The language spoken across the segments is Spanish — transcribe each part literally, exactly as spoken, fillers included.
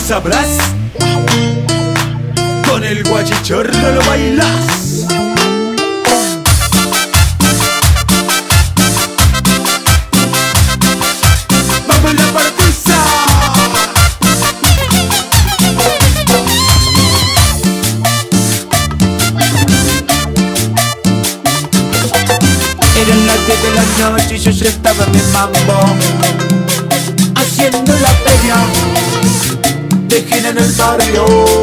sabrás, con el guachichorro lo bailas. ¡Vamos la partiza! Eran las diez de la noche y yo ya estaba en mi mambo, haciendo la feria de gira en el barrio.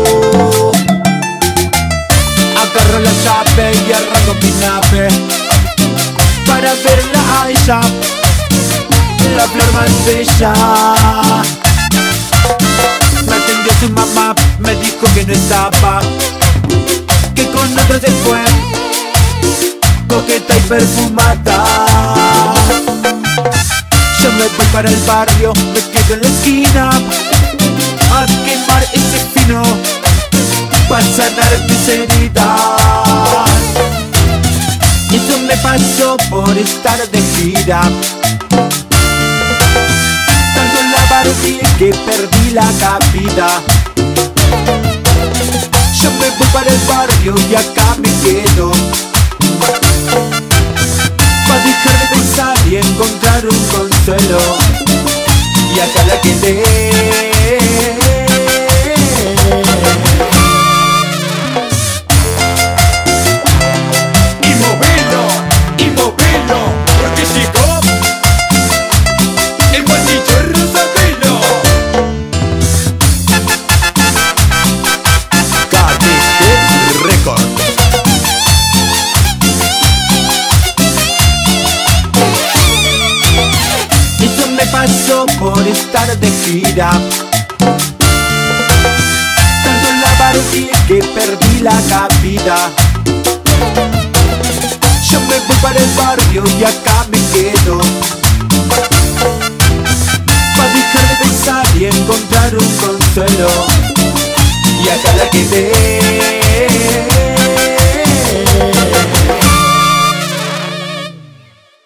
Agarro la llave y arranco mi nave para verla a ella, la flor más bella. Me atendió su mamá, me dijo que no estaba, que con otro se fue, coqueta y perfumada. Yo me voy para el barrio, me quedo en la esquina a quemar ese fino para sanar mis heridas. Eso me pasó por estar de gira, tanto la Barbie que perdí la cabida. Yo me voy para el barrio y acá me quedo, pa' dejar de pensar y encontrar un consuelo. Y acá la quedé. Y movelo, y movelo, porque llegó el guachichorro sabelo. Cartel Record. Eso me pasó por estar de gira, tanto en la Barbie que perdí la cabida. Yo me voy para el barrio y acá me quedo, pa' dejar de pensar y encontrar un consuelo. Y acá la quedé.